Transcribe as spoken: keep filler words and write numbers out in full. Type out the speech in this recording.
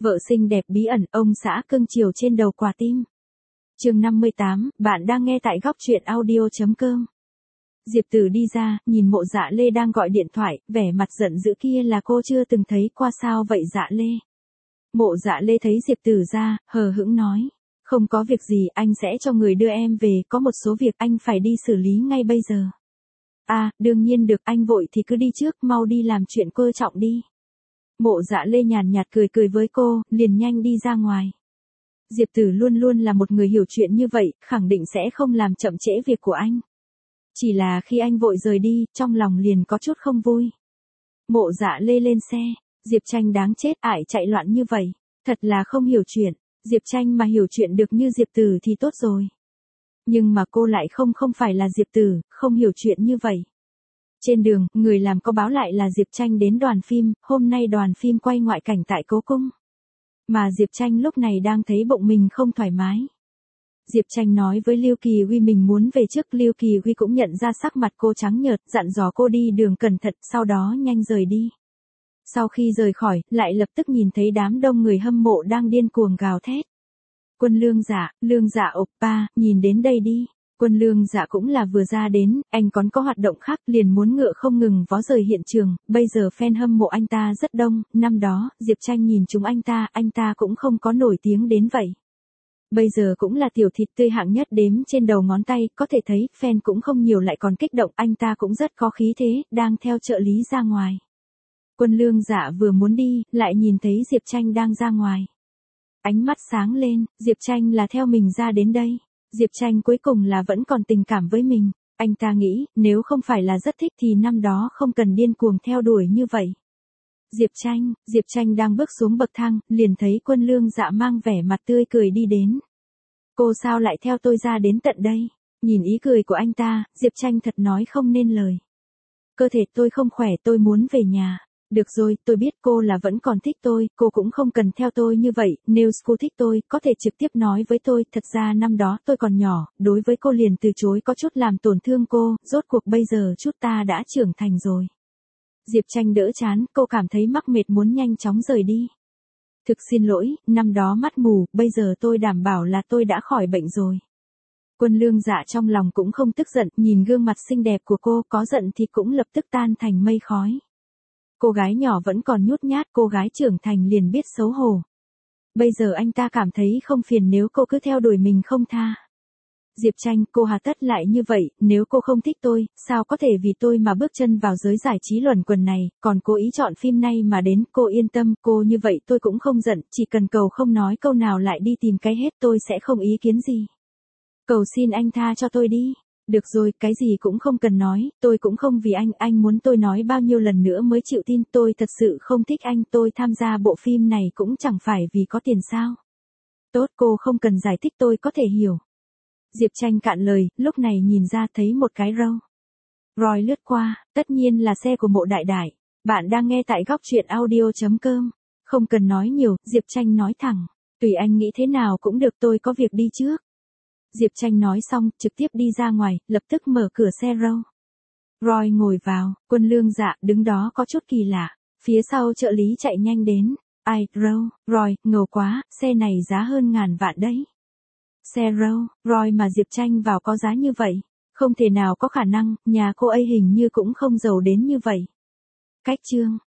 Vợ xinh đẹp bí ẩn, ông xã cưng chiều trên đầu quả tim. Chương năm mươi tám, bạn đang nghe tại góc truyện audio chấm com. Diệp Tử đi ra, nhìn Mộ Dạ Lê đang gọi điện thoại, vẻ mặt giận dữ kia là cô chưa từng thấy qua sao vậy Dạ Lê. Mộ Dạ Lê thấy Diệp Tử ra, hờ hững nói. Không có việc gì, anh sẽ cho người đưa em về, có một số việc anh phải đi xử lý ngay bây giờ. À, đương nhiên được, anh vội thì cứ đi trước, mau đi làm chuyện cơ trọng đi. Mộ Dạ Lê nhàn nhạt cười cười với cô, liền nhanh đi ra ngoài. Diệp Tử luôn luôn là một người hiểu chuyện như vậy, khẳng định sẽ không làm chậm trễ việc của anh. Chỉ là khi anh vội rời đi, trong lòng liền có chút không vui. Mộ Dạ Lê lên xe, Diệp Tranh đáng chết, ải chạy loạn như vậy, thật là không hiểu chuyện. Diệp Tranh mà hiểu chuyện được như Diệp Tử thì tốt rồi. Nhưng mà cô lại không không phải là Diệp Tử, không hiểu chuyện như vậy. Trên đường, người làm có báo lại là Diệp Tranh đến đoàn phim, hôm nay đoàn phim quay ngoại cảnh tại Cố Cung. Mà Diệp Tranh lúc này đang thấy bụng mình không thoải mái. Diệp Tranh nói với Lưu Kỳ Huy mình muốn về trước, Lưu Kỳ Huy cũng nhận ra sắc mặt cô trắng nhợt, dặn dò cô đi đường cẩn thận, sau đó nhanh rời đi. Sau khi rời khỏi, lại lập tức nhìn thấy đám đông người hâm mộ đang điên cuồng gào thét. Quân Lương Dạ, Lương Dạ oppa, nhìn đến đây đi. Quân Lương Dạ cũng là vừa ra đến, anh còn có hoạt động khác, liền muốn ngựa không ngừng vó rời hiện trường, bây giờ fan hâm mộ anh ta rất đông, năm đó, Diệp Tranh nhìn chúng anh ta, anh ta cũng không có nổi tiếng đến vậy. Bây giờ cũng là tiểu thịt tươi hạng nhất đếm trên đầu ngón tay, có thể thấy, fan cũng không nhiều lại còn kích động, anh ta cũng rất có khí thế, đang theo trợ lý ra ngoài. Quân Lương Dạ vừa muốn đi, lại nhìn thấy Diệp Tranh đang ra ngoài. Ánh mắt sáng lên, Diệp Tranh là theo mình ra đến đây. Diệp Tranh cuối cùng là vẫn còn tình cảm với mình. Anh ta nghĩ, nếu không phải là rất thích thì năm đó không cần điên cuồng theo đuổi như vậy. Diệp Tranh, Diệp Tranh đang bước xuống bậc thang, liền thấy Quân Lương Dạ mang vẻ mặt tươi cười đi đến. Cô sao lại theo tôi ra đến tận đây? Nhìn ý cười của anh ta, Diệp Tranh thật nói không nên lời. Cơ thể tôi không khỏe, tôi muốn về nhà. Được rồi, tôi biết cô là vẫn còn thích tôi, cô cũng không cần theo tôi như vậy, nếu cô thích tôi, có thể trực tiếp nói với tôi, thật ra năm đó tôi còn nhỏ, đối với cô liền từ chối có chút làm tổn thương cô, rốt cuộc bây giờ chút ta đã trưởng thành rồi. Diệp Tranh đỡ chán, cô cảm thấy mắc mệt muốn nhanh chóng rời đi. Thực xin lỗi, năm đó mắt mù, bây giờ tôi đảm bảo là tôi đã khỏi bệnh rồi. Quân Lương Dạ trong lòng cũng không tức giận, nhìn gương mặt xinh đẹp của cô, có giận thì cũng lập tức tan thành mây khói. Cô gái nhỏ vẫn còn nhút nhát, cô gái trưởng thành liền biết xấu hổ. Bây giờ anh ta cảm thấy không phiền nếu cô cứ theo đuổi mình không tha. Diệp Tranh, cô hà tất lại như vậy, nếu cô không thích tôi, sao có thể vì tôi mà bước chân vào giới giải trí luẩn quẩn này, còn cố ý chọn phim này mà đến, cô yên tâm, cô như vậy tôi cũng không giận, chỉ cần cầu không nói câu nào lại đi tìm cái hết tôi sẽ không ý kiến gì. Cầu xin anh tha cho tôi đi. Được rồi, cái gì cũng không cần nói, tôi cũng không vì anh, anh muốn tôi nói bao nhiêu lần nữa mới chịu tin, tôi thật sự không thích anh, tôi tham gia bộ phim này cũng chẳng phải vì có tiền sao. Tốt, cô không cần giải thích tôi có thể hiểu. Diệp Tranh cạn lời, lúc này nhìn ra thấy một cái râu. Roy lướt qua, tất nhiên là xe của Mộ Đại Đại. Bạn đang nghe tại góc truyện audio chấm com. Không cần nói nhiều, Diệp Tranh nói thẳng. Tùy anh nghĩ thế nào cũng được, tôi có việc đi trước. Diệp Tranh nói xong, trực tiếp đi ra ngoài, lập tức mở cửa xe râu. Roy ngồi vào, Quân Lương Dạ đứng đó có chút kỳ lạ. Phía sau trợ lý chạy nhanh đến. Ai, râu, Roy, ngầu quá, xe này giá hơn ngàn vạn đấy. Xe râu, Roy mà Diệp Tranh vào có giá như vậy. Không thể nào có khả năng, nhà cô ấy hình như cũng không giàu đến như vậy. Cách chương,